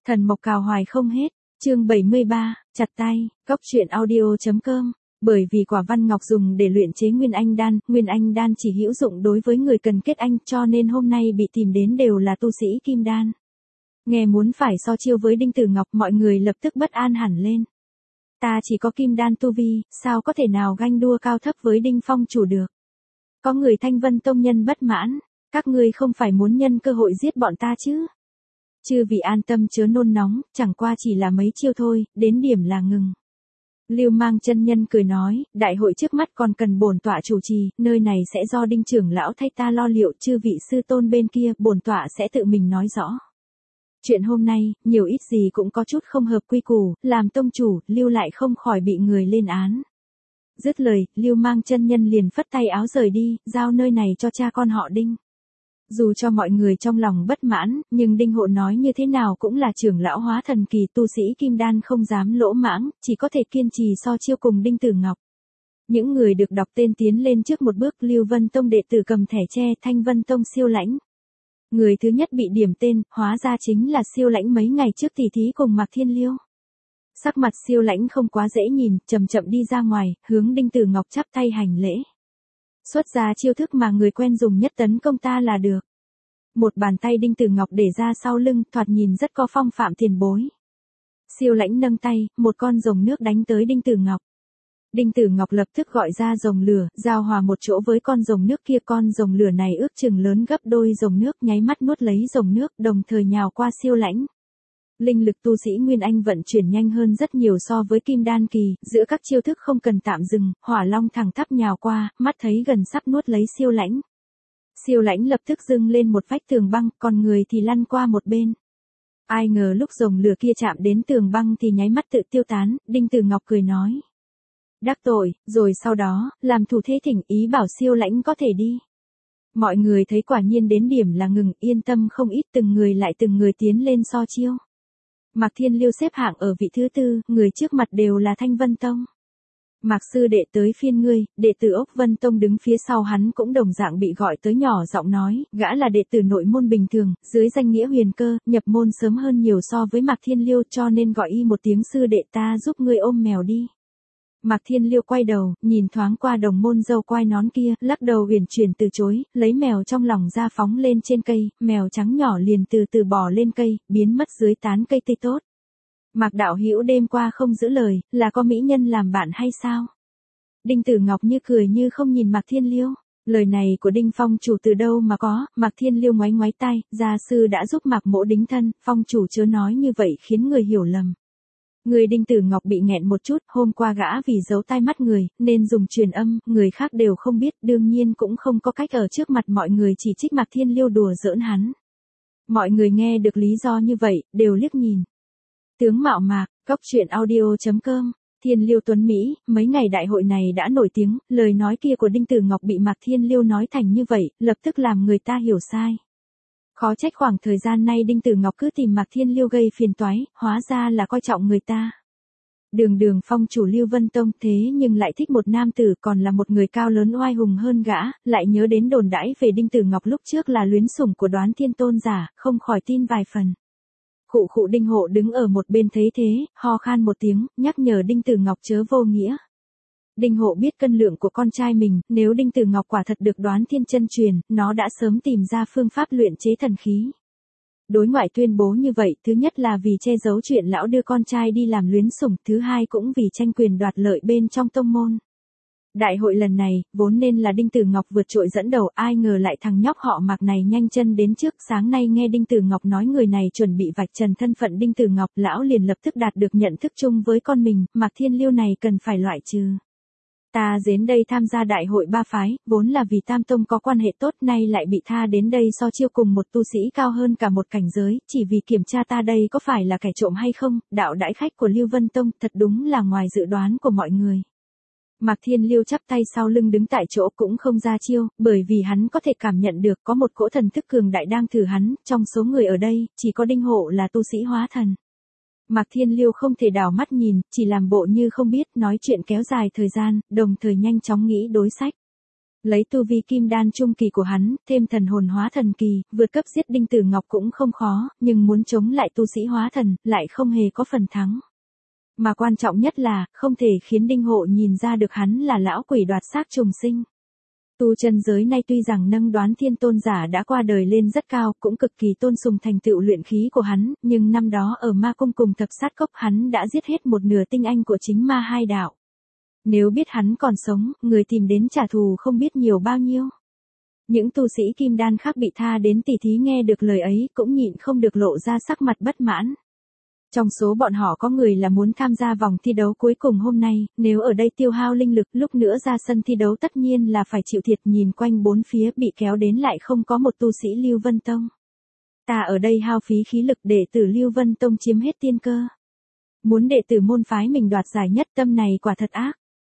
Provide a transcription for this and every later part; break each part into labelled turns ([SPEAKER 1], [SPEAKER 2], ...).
[SPEAKER 1] Thần mộc cào hoài không hết, chương 73, chặt tay, cóc truyện audio.com. Bởi vì quả văn ngọc dùng để luyện chế Nguyên Anh đan chỉ hữu dụng đối với người cần kết anh, cho nên hôm nay bị tìm đến đều là tu sĩ kim đan. Nghe muốn phải so chiêu với Đinh Tử Ngọc, mọi người lập tức bất an hẳn lên. Ta chỉ có kim đan tu vi, sao có thể nào ganh đua cao thấp với Đinh Phong chủ được? Có người Thanh Vân tông nhân bất mãn, các ngươi không phải muốn nhân cơ hội giết bọn ta chứ? Chư vị an tâm chớ nôn nóng, chẳng qua chỉ là mấy chiêu thôi, đến điểm là ngừng. Lưu Mang chân nhân cười nói, đại hội trước mắt còn cần bổn tọa chủ trì, nơi này sẽ do Đinh trưởng lão thay ta lo liệu, chư vị sư tôn bên kia, bổn tọa sẽ tự mình nói rõ. Chuyện hôm nay, nhiều ít gì cũng có chút không hợp quy củ, làm tông chủ, Lưu lại không khỏi bị người lên án. Dứt lời, Lưu Mang chân nhân liền phất tay áo rời đi, giao nơi này cho cha con họ Đinh. Dù cho mọi người trong lòng bất mãn, nhưng Đinh Hộ nói như thế nào cũng là trưởng lão hóa thần kỳ, tu sĩ kim đan không dám lỗ mãng, chỉ có thể kiên trì so chiêu cùng Đinh Tử Ngọc. Những người được đọc tên tiến lên trước một bước, Lưu Vân Tông đệ tử cầm thẻ tre, Thanh Vân Tông Siêu Lãnh. Người thứ nhất bị điểm tên, hóa ra chính là Siêu Lãnh mấy ngày trước tỉ thí cùng Mạc Thiên Liêu. Sắc mặt Siêu Lãnh không quá dễ nhìn, chậm chậm đi ra ngoài, hướng Đinh Tử Ngọc chắp tay hành lễ. Xuất ra chiêu thức mà người quen dùng nhất tấn công ta là được. Một bàn tay Đinh Tử Ngọc để ra sau lưng, thoạt nhìn rất có phong phạm tiền bối. Siêu Lãnh nâng tay, một con rồng nước đánh tới Đinh Tử Ngọc. Đinh Tử Ngọc lập tức gọi ra rồng lửa, giao hòa một chỗ với con rồng nước kia, con rồng lửa này ước chừng lớn gấp đôi rồng nước, nháy mắt nuốt lấy rồng nước, đồng thời nhào qua Siêu Lãnh. Linh lực tu sĩ Nguyên Anh vận chuyển nhanh hơn rất nhiều so với kim đan kỳ, giữa các chiêu thức không cần tạm dừng, hỏa long thẳng tắp nhào qua, mắt thấy gần sắp nuốt lấy Siêu Lãnh. Siêu Lãnh lập tức dâng lên một vách tường băng, còn người thì lăn qua một bên. Ai ngờ lúc rồng lửa kia chạm đến tường băng thì nháy mắt tự tiêu tán, Đinh Tử Ngọc cười nói. Đắc tội, rồi sau đó, làm thủ thế thỉnh ý bảo Siêu Lãnh có thể đi. Mọi người thấy quả nhiên đến điểm là ngừng, yên tâm không ít, từng người tiến lên so chiêu. Mạc Thiên Liêu xếp hạng ở vị thứ tư, người trước mặt đều là Thanh Vân Tông. Mạc sư đệ tới phiên ngươi, đệ tử Ốc Vân Tông đứng phía sau hắn cũng đồng dạng bị gọi tới, nhỏ giọng nói, gã là đệ tử nội môn bình thường, dưới danh nghĩa huyền cơ, nhập môn sớm hơn nhiều so với Mạc Thiên Liêu, cho nên gọi y một tiếng sư đệ, ta giúp ngươi ôm mèo đi. Mạc Thiên Liêu quay đầu, nhìn thoáng qua đồng môn dâu quai nón kia, lắc đầu uyển chuyển từ chối, lấy mèo trong lòng ra phóng lên trên cây, mèo trắng nhỏ liền từ từ bò lên cây, biến mất dưới tán cây tây tốt. Mạc đạo hữu đêm qua không giữ lời, là có mỹ nhân làm bạn hay sao? Đinh Tử Ngọc như cười như không nhìn Mạc Thiên Liêu. Lời này của Đinh Phong chủ từ đâu mà có? Mạc Thiên Liêu ngoáy ngoáy tai, gia sư đã giúp Mạc mỗ đính thân, Phong chủ chớ nói như vậy khiến người hiểu lầm. Người Đinh Tử Ngọc bị nghẹn một chút, hôm qua gã vì giấu tai mắt người, nên dùng truyền âm, người khác đều không biết, đương nhiên cũng không có cách ở trước mặt mọi người chỉ trích Mạc Thiên Liêu đùa giỡn hắn. Mọi người nghe được lý do như vậy, đều liếc nhìn. Tướng mạo Mạc, cóc truyện audio.com, Thiên Liêu tuấn Mỹ, mấy ngày đại hội này đã nổi tiếng, lời nói kia của Đinh Tử Ngọc bị Mạc Thiên Liêu nói thành như vậy, lập tức làm người ta hiểu sai. Khó trách khoảng thời gian nay Đinh Tử Ngọc cứ tìm Mạc Thiên Liêu gây phiền toái, hóa ra là coi trọng người ta. Đường phong chủ Lưu Vân Tông thế nhưng lại thích một nam tử, còn là một người cao lớn oai hùng hơn gã, lại nhớ đến đồn đãi về Đinh Tử Ngọc lúc trước là luyến sủng của Đoán Thiên tôn giả, không khỏi tin vài phần. Khụ Đinh Hộ đứng ở một bên thấy thế, ho khan một tiếng, nhắc nhở Đinh Tử Ngọc chớ vô nghĩa. Đinh Hộ biết cân lượng của con trai mình, nếu Đinh Tử Ngọc quả thật được Đoán Thiên chân truyền, nó đã sớm tìm ra phương pháp luyện chế thần khí. Đối ngoại tuyên bố như vậy, thứ nhất là vì che giấu chuyện lão đưa con trai đi làm luyến sủng, thứ hai cũng vì tranh quyền đoạt lợi bên trong tông môn. Đại hội lần này, vốn nên là Đinh Tử Ngọc vượt trội dẫn đầu, ai ngờ lại thằng nhóc họ Mạc này nhanh chân đến trước, sáng nay nghe Đinh Tử Ngọc nói người này chuẩn bị vạch trần thân phận Đinh Tử Ngọc, lão liền lập tức đạt được nhận thức chung với con mình, Mạc Thiên Liêu này cần phải loại trừ. Ta đến đây tham gia đại hội ba phái, vốn là vì Tam Tông có quan hệ tốt, nay lại bị tha đến đây so chiêu cùng một tu sĩ cao hơn cả một cảnh giới, chỉ vì kiểm tra ta đây có phải là kẻ trộm hay không, đạo đãi khách của Lưu Vân Tông thật đúng là ngoài dự đoán của mọi người. Mạc Thiên Liêu chắp tay sau lưng đứng tại chỗ cũng không ra chiêu, bởi vì hắn có thể cảm nhận được có một cỗ thần thức cường đại đang thử hắn, trong số người ở đây, chỉ có Đinh Hộ là tu sĩ hóa thần. Mạc Thiên Liêu không thể đảo mắt nhìn, chỉ làm bộ như không biết, nói chuyện kéo dài thời gian, đồng thời nhanh chóng nghĩ đối sách. Lấy tu vi kim đan trung kỳ của hắn, thêm thần hồn hóa thần kỳ, vượt cấp giết Đinh Tử Ngọc cũng không khó, nhưng muốn chống lại tu sĩ hóa thần, lại không hề có phần thắng. Mà quan trọng nhất là, không thể khiến Đinh Hộ nhìn ra được hắn là lão quỷ đoạt xác trùng sinh. Tu chân giới nay tuy rằng nâng Đoán Thiên tôn giả đã qua đời lên rất cao, cũng cực kỳ tôn sùng thành tựu luyện khí của hắn, nhưng năm đó ở ma cung cùng thập sát cốc hắn đã giết hết một nửa tinh anh của chính ma hai đạo. Nếu biết hắn còn sống, người tìm đến trả thù không biết nhiều bao nhiêu. Những tu sĩ kim đan khác bị tha đến tỉ thí nghe được lời ấy cũng nhịn không được lộ ra sắc mặt bất mãn. Trong số bọn họ có người là muốn tham gia vòng thi đấu cuối cùng hôm nay, nếu ở đây tiêu hao linh lực lúc nữa ra sân thi đấu tất nhiên là phải chịu thiệt, nhìn quanh bốn phía bị kéo đến lại không có một tu sĩ Lưu Vân Tông. Ta ở đây hao phí khí lực để tử Lưu Vân Tông chiếm hết tiên cơ. Muốn đệ tử môn phái mình đoạt giải nhất, tâm này quả thật ác.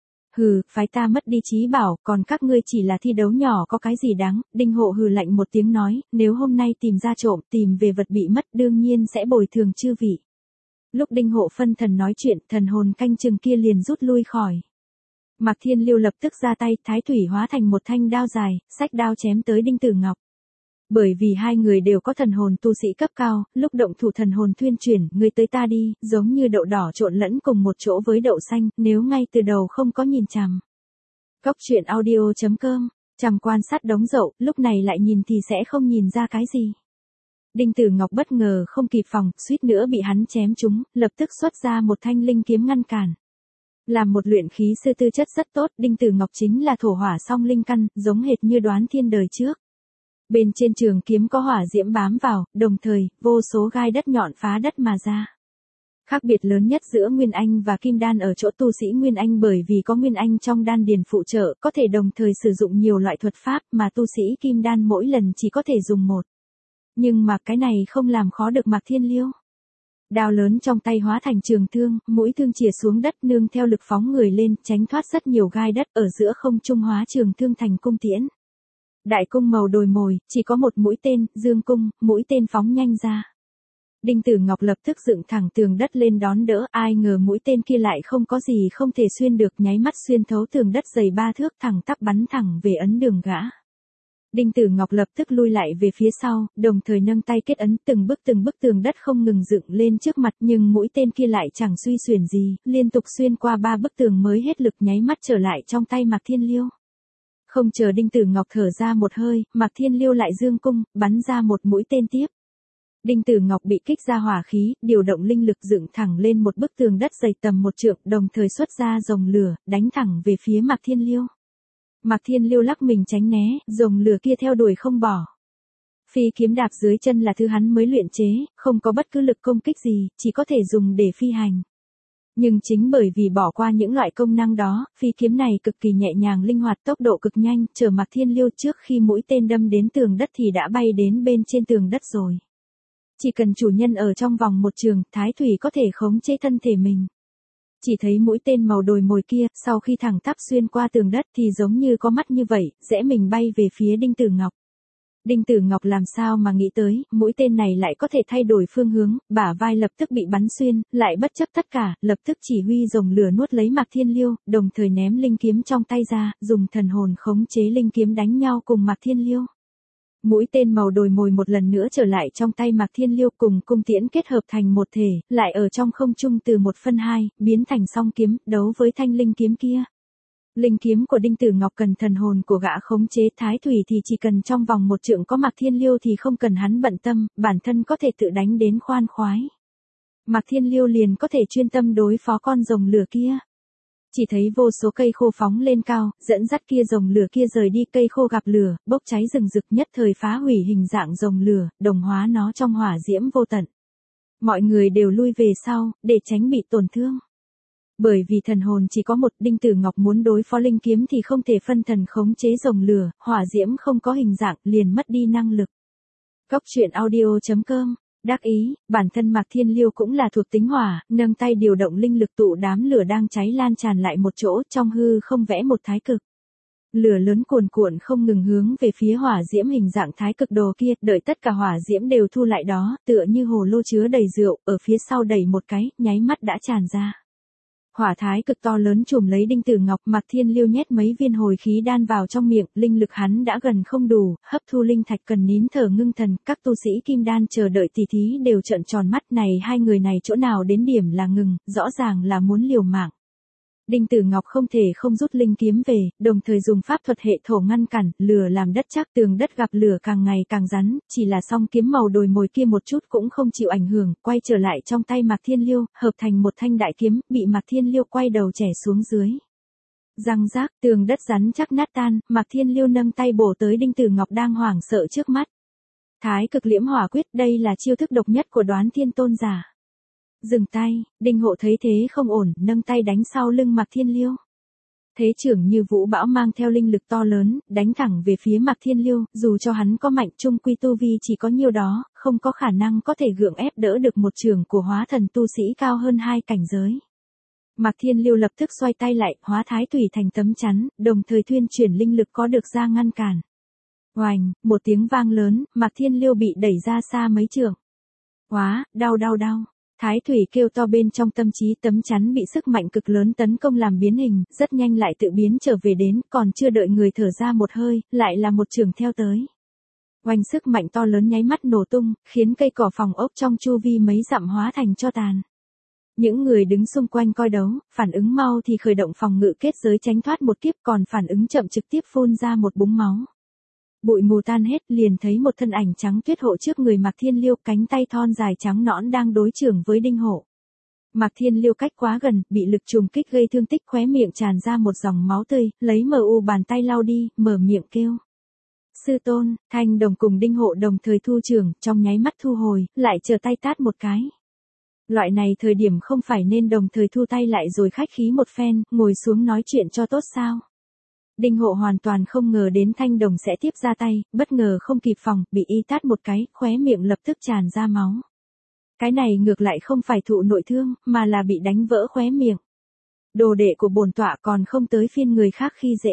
[SPEAKER 1] Hừ, phái ta mất đi trí bảo, còn các ngươi chỉ là thi đấu nhỏ có cái gì đáng. Đinh Hộ hừ lạnh một tiếng nói, nếu hôm nay tìm ra trộm, tìm về vật bị mất đương nhiên sẽ bồi thường chư vị. Lúc Đinh Hộ phân thần nói chuyện, thần hồn canh chừng kia liền rút lui khỏi. Mạc Thiên Liêu lập tức ra tay, thái thủy hóa thành một thanh đao dài, xách đao chém tới Đinh Tử Ngọc. Bởi vì hai người đều có thần hồn tu sĩ cấp cao, lúc động thủ thần hồn thuyên chuyển, người tới ta đi, giống như đậu đỏ trộn lẫn cùng một chỗ với đậu xanh, nếu ngay từ đầu không có nhìn chằm. Cốc truyện audio.com, chằm quan sát đống dậu, lúc này lại nhìn thì sẽ không nhìn ra cái gì. Đinh Tử Ngọc bất ngờ không kịp phòng, suýt nữa bị hắn chém trúng, lập tức xuất ra một thanh linh kiếm ngăn cản. Làm một luyện khí sư tư chất rất tốt, Đinh Tử Ngọc chính là thổ hỏa song linh căn, giống hệt như Đoán Thiên đời trước. Bên trên trường kiếm có hỏa diễm bám vào, đồng thời, vô số gai đất nhọn phá đất mà ra. Khác biệt lớn nhất giữa Nguyên Anh và Kim Đan ở chỗ tu sĩ Nguyên Anh bởi vì có Nguyên Anh trong đan điền phụ trợ, có thể đồng thời sử dụng nhiều loại thuật pháp mà tu sĩ Kim Đan mỗi lần chỉ có thể dùng một. Nhưng mà cái này không làm khó được Mạc Thiên Liêu. Đao lớn trong tay hóa thành trường thương, mũi thương chìa xuống đất nương theo lực phóng người lên, tránh thoát rất nhiều gai đất ở giữa không trung hóa trường thương thành cung tiễn. Đại cung màu đồi mồi, chỉ có một mũi tên, dương cung, mũi tên phóng nhanh ra. Đinh Tử Ngọc lập tức dựng thẳng tường đất lên đón đỡ, ai ngờ mũi tên kia lại không có gì không thể xuyên được, nháy mắt xuyên thấu tường đất dày 3 thước thẳng tắp bắn thẳng về ấn đường gã. Đinh Tử Ngọc lập tức lui lại về phía sau, đồng thời nâng tay kết ấn, từng bức tường đất không ngừng dựng lên trước mặt, nhưng mũi tên kia lại chẳng suy xuyển gì, liên tục xuyên qua 3 bức tường mới hết lực, nháy mắt trở lại trong tay Mạc Thiên Liêu. Không chờ Đinh Tử Ngọc thở ra một hơi, Mạc Thiên Liêu lại dương cung, bắn ra một mũi tên tiếp. Đinh Tử Ngọc bị kích ra hỏa khí, điều động linh lực dựng thẳng lên một bức tường đất dày tầm 1 trượng, đồng thời xuất ra rồng lửa, đánh thẳng về phía Mạc Thiên Liêu. Mạc Thiên Liêu lắc mình tránh né, rồng lửa kia theo đuổi không bỏ. Phi kiếm đạp dưới chân là thứ hắn mới luyện chế, không có bất cứ lực công kích gì, chỉ có thể dùng để phi hành. Nhưng chính bởi vì bỏ qua những loại công năng đó, phi kiếm này cực kỳ nhẹ nhàng linh hoạt, tốc độ cực nhanh, chờ Mạc Thiên Liêu trước khi mũi tên đâm đến tường đất thì đã bay đến bên trên tường đất rồi. Chỉ cần chủ nhân ở trong vòng một trường, thái thủy có thể khống chế thân thể mình. Chỉ thấy mũi tên màu đồi mồi kia, sau khi thẳng tắp xuyên qua tường đất thì giống như có mắt như vậy, rẽ mình bay về phía Đinh Tử Ngọc. Đinh Tử Ngọc làm sao mà nghĩ tới, mũi tên này lại có thể thay đổi phương hướng, bả vai lập tức bị bắn xuyên, lại bất chấp tất cả, lập tức chỉ huy rồng lửa nuốt lấy Mạc Thiên Liêu, đồng thời ném linh kiếm trong tay ra, dùng thần hồn khống chế linh kiếm đánh nhau cùng Mạc Thiên Liêu. Mũi tên màu đồi mồi một lần nữa trở lại trong tay Mạc Thiên Liêu cùng cung tiễn kết hợp thành một thể, lại ở trong không trung từ 1/2, biến thành song kiếm, đấu với thanh linh kiếm kia. Linh kiếm của Đinh Tử Ngọc cần thần hồn của gã khống chế, thái thủy thì chỉ cần trong vòng 1 trượng có Mạc Thiên Liêu thì không cần hắn bận tâm, bản thân có thể tự đánh đến khoan khoái. Mạc Thiên Liêu liền có thể chuyên tâm đối phó con rồng lửa kia. Chỉ thấy vô số cây khô phóng lên cao, dẫn dắt kia rồng lửa kia rời đi, cây khô gặp lửa, bốc cháy rừng rực, nhất thời phá hủy hình dạng rồng lửa, đồng hóa nó trong hỏa diễm vô tận. Mọi người đều lui về sau, để tránh bị tổn thương. Bởi vì thần hồn chỉ có một, Đinh Tử Ngọc muốn đối phó linh kiếm thì không thể phân thần khống chế rồng lửa, hỏa diễm không có hình dạng, liền mất đi năng lực. Cốc truyện audio.com, đắc ý, bản thân Mạc Thiên Liêu cũng là thuộc tính hỏa, nâng tay điều động linh lực tụ đám lửa đang cháy lan tràn lại một chỗ, trong hư không vẽ một thái cực. Lửa lớn cuồn cuộn không ngừng hướng về phía hỏa diễm hình dạng thái cực đồ kia, đợi tất cả hỏa diễm đều thu lại đó, tựa như hồ lô chứa đầy rượu, ở phía sau đẩy một cái, nháy mắt đã tràn ra. Hỏa thái cực to lớn trùm lấy Đinh Tử Ngọc, Mạc Thiên Liêu nhét mấy viên hồi khí đan vào trong miệng, linh lực hắn đã gần không đủ, hấp thu linh thạch cần nín thở ngưng thần, các tu sĩ kim đan chờ đợi tỉ thí đều trợn tròn mắt, này hai người này chỗ nào đến điểm là ngừng, rõ ràng là muốn liều mạng. Đinh Tử Ngọc không thể không rút linh kiếm về, đồng thời dùng pháp thuật hệ thổ ngăn cản, lửa làm đất chắc, tường đất gặp lửa càng ngày càng rắn, chỉ là song kiếm màu đồi mồi kia một chút cũng không chịu ảnh hưởng, quay trở lại trong tay Mạc Thiên Liêu, hợp thành một thanh đại kiếm, bị Mạc Thiên Liêu quay đầu chẻ xuống dưới. Răng rác, tường đất rắn chắc nát tan, Mạc Thiên Liêu nâng tay bổ tới Đinh Tử Ngọc đang hoảng sợ trước mắt. Thái cực liễm hỏa quyết, đây là chiêu thức độc nhất của Đoán Thiên tôn giả. Dừng tay, Đinh Hộ thấy thế không ổn, nâng tay đánh sau lưng Mạc Thiên Liêu. Thế trưởng như vũ bão mang theo linh lực to lớn, đánh thẳng về phía Mạc Thiên Liêu, dù cho hắn có mạnh trung quy tu vi chỉ có nhiêu đó, không có khả năng có thể gượng ép đỡ được một trường của hóa thần tu sĩ cao hơn 2 cảnh giới. Mạc Thiên Liêu lập tức xoay tay lại, hóa thái tùy thành tấm chắn, đồng thời thuyên chuyển linh lực có được ra ngăn cản. Oành, một tiếng vang lớn, Mạc Thiên Liêu bị đẩy ra xa mấy trượng. Quá, đau. Thái thủy kêu to bên trong tâm trí, tấm chắn bị sức mạnh cực lớn tấn công làm biến hình, rất nhanh lại tự biến trở về đến, còn chưa đợi người thở ra một hơi, lại là một trường theo tới. Oanh, sức mạnh to lớn nháy mắt nổ tung, khiến cây cỏ phòng ốc trong chu vi mấy dặm hóa thành tro tàn. Những người đứng xung quanh coi đấu, phản ứng mau thì khởi động phòng ngự kết giới tránh thoát một kiếp, còn phản ứng chậm trực tiếp phun ra một búng máu. Bụi mù tan hết, liền thấy một thân ảnh trắng tuyết hộ trước người Mạc Thiên Liêu, cánh tay thon dài trắng nõn đang đối chưởng với Đinh Hộ. Mạc Thiên Liêu cách quá gần, bị lực trùng kích gây thương tích, khóe miệng tràn ra một dòng máu tươi, lấy bàn tay lau đi, mở miệng kêu. Sư tôn, Thanh Đồng cùng Đinh Hộ đồng thời thu chưởng, trong nháy mắt thu hồi, lại chờ tay tát một cái. Loại này thời điểm không phải nên đồng thời thu tay lại rồi khách khí một phen, ngồi xuống nói chuyện cho tốt sao? Đinh Hộ hoàn toàn không ngờ đến Thanh Đồng sẽ tiếp ra tay, bất ngờ không kịp phòng, bị y tát một cái, khóe miệng lập tức tràn ra máu. Cái này ngược lại không phải thụ nội thương, mà là bị đánh vỡ khóe miệng. Đồ đệ của bổn tọa còn không tới phiên người khác khi dễ.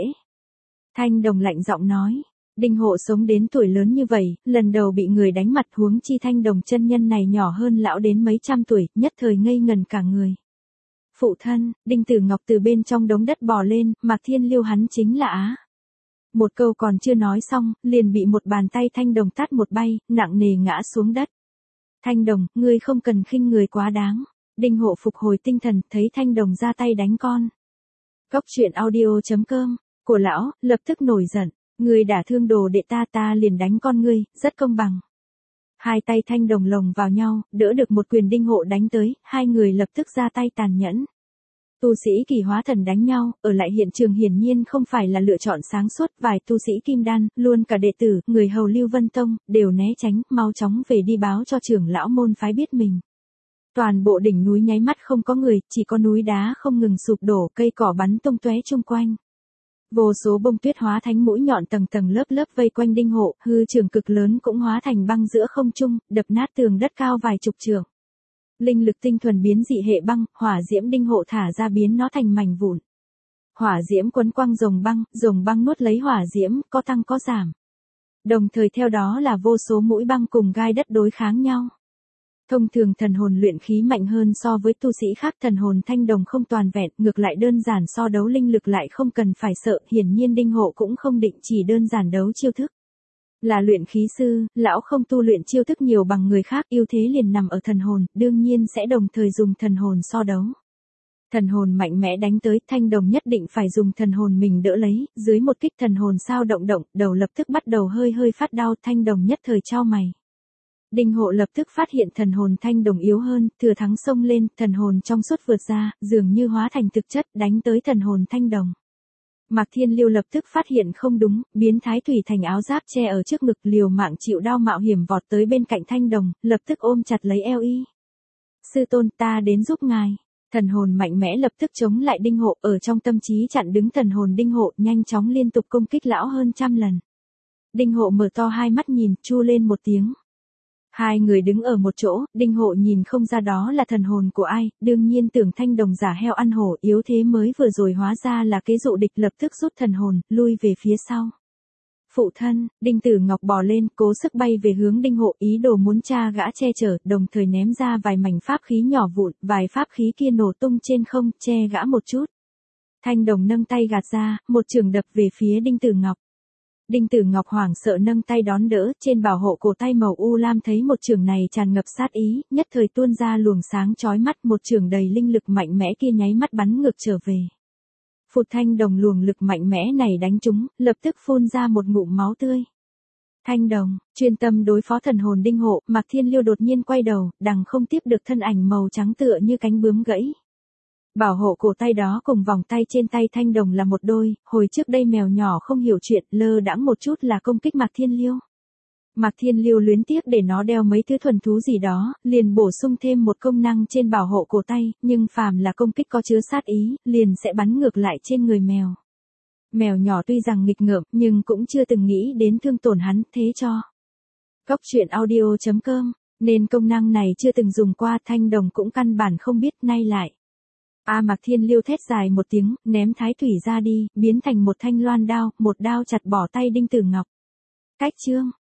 [SPEAKER 1] Thanh Đồng lạnh giọng nói. Đinh Hộ sống đến tuổi lớn như vậy, lần đầu bị người đánh mặt, huống chi Thanh Đồng chân nhân này nhỏ hơn lão đến mấy trăm tuổi, nhất thời ngây ngần cả người. Phụ thân, Đinh Tử Ngọc từ bên trong đống đất bò lên, Mạc Thiên Liêu hắn chính là Á. Một câu còn chưa nói xong, liền bị một bàn tay Thanh Đồng tát một bay, nặng nề ngã xuống đất. Thanh Đồng, ngươi không cần khinh người quá đáng. Đinh Hộ phục hồi tinh thần, thấy Thanh Đồng ra tay đánh con. Cốc truyện audio.com, của lão, lập tức nổi giận. Ngươi đả thương đồ đệ ta liền đánh con ngươi, rất công bằng. Hai tay Thanh Đồng lồng vào nhau, đỡ được một quyền Đinh Hộ đánh tới, hai người lập tức ra tay tàn nhẫn. Tu sĩ kỳ hóa thần đánh nhau, ở lại hiện trường hiển nhiên không phải là lựa chọn sáng suốt, vài tu sĩ kim đan, luôn cả đệ tử, người hầu Lưu Vân Tông, đều né tránh, mau chóng về đi báo cho trưởng lão môn phái biết mình. Toàn bộ đỉnh núi nháy mắt không có người, chỉ có núi đá không ngừng sụp đổ, cây cỏ bắn tung tóe chung quanh. Vô số bông tuyết hóa thành mũi nhọn tầng tầng lớp lớp vây quanh Đinh Hộ, hư trường cực lớn cũng hóa thành băng giữa không trung, đập nát tường đất cao vài chục trượng. Linh lực tinh thuần biến dị hệ băng, hỏa diễm Đinh Hộ thả ra biến nó thành mảnh vụn. Hỏa diễm quấn quăng rồng băng nuốt lấy hỏa diễm, có tăng có giảm. Đồng thời theo đó là vô số mũi băng cùng gai đất đối kháng nhau. Thông thường thần hồn luyện khí mạnh hơn so với tu sĩ khác, thần hồn Thanh Đồng không toàn vẹn, ngược lại đơn giản so đấu linh lực lại không cần phải sợ, hiển nhiên Đinh Hộ cũng không định chỉ đơn giản đấu chiêu thức. Là luyện khí sư, lão không tu luyện chiêu thức nhiều bằng người khác, ưu thế liền nằm ở thần hồn, đương nhiên sẽ đồng thời dùng thần hồn so đấu. Thần hồn mạnh mẽ đánh tới, Thanh Đồng nhất định phải dùng thần hồn mình đỡ lấy, dưới một kích thần hồn sao động, đầu lập tức bắt đầu hơi phát đau, Thanh Đồng nhất thời chau mày. Đinh Hộ lập tức phát hiện thần hồn Thanh Đồng yếu hơn, thừa thắng xông lên, thần hồn trong suốt vượt ra, dường như hóa thành thực chất, đánh tới thần hồn Thanh Đồng. Mạc Thiên Liêu lập tức phát hiện không đúng, biến thái thủy thành áo giáp che ở trước ngực, liều mạng chịu đau mạo hiểm vọt tới bên cạnh Thanh Đồng, lập tức ôm chặt lấy eo y. Sư tôn, ta đến giúp ngài. Thần hồn mạnh mẽ lập tức chống lại Đinh Hộ, ở trong tâm trí chặn đứng thần hồn Đinh Hộ, nhanh chóng liên tục công kích lão hơn trăm lần. Đinh Hộ mở to hai mắt nhìn, chu lên một tiếng. Hai người đứng ở một chỗ, Đinh Hộ nhìn không ra đó là thần hồn của ai, đương nhiên tưởng Thanh Đồng giả heo ăn hổ, yếu thế mới vừa rồi hóa ra là kế dụ địch, lập tức rút thần hồn, lui về phía sau. Phụ thân, Đinh Tử Ngọc bò lên, cố sức bay về hướng Đinh Hộ, ý đồ muốn cha gã che chở, đồng thời ném ra vài mảnh pháp khí nhỏ vụn, vài pháp khí kia nổ tung trên không, che gã một chút. Thanh Đồng nâng tay gạt ra, một chưởng đập về phía Đinh Tử Ngọc. Đinh Tử Ngọc hoảng sợ nâng tay đón đỡ, trên bảo hộ cổ tay màu u lam thấy một chưởng này tràn ngập sát ý, nhất thời tuôn ra luồng sáng chói mắt, một chưởng đầy linh lực mạnh mẽ kia nháy mắt bắn ngược trở về. Phụt, Thanh Đồng luồng lực mạnh mẽ này đánh trúng, lập tức phun ra một ngụm máu tươi. Thanh Đồng, chuyên tâm đối phó thần hồn Đinh Hộ, Mạc Thiên Liêu đột nhiên quay đầu, đằng không tiếp được thân ảnh màu trắng tựa như cánh bướm gãy. Bảo hộ cổ tay đó cùng vòng tay trên tay Thanh Đồng là một đôi, hồi trước đây mèo nhỏ không hiểu chuyện, lơ đãng một chút là công kích Mạc Thiên Liêu. Mạc Thiên Liêu luyến tiếc để nó đeo mấy thứ thuần thú gì đó, liền bổ sung thêm một công năng trên bảo hộ cổ tay, nhưng phàm là công kích có chứa sát ý, liền sẽ bắn ngược lại trên người mèo. Mèo nhỏ tuy rằng nghịch ngợm, nhưng cũng chưa từng nghĩ đến thương tổn hắn, thế cho. Cóc truyện audio.com, nên công năng này chưa từng dùng qua, Thanh Đồng cũng căn bản không biết, nay lại. Mạc Thiên Liêu thét dài một tiếng, ném thái thủy ra đi, biến thành một thanh loan đao, một đao chặt bỏ tay Đinh Tử Ngọc. Cách chương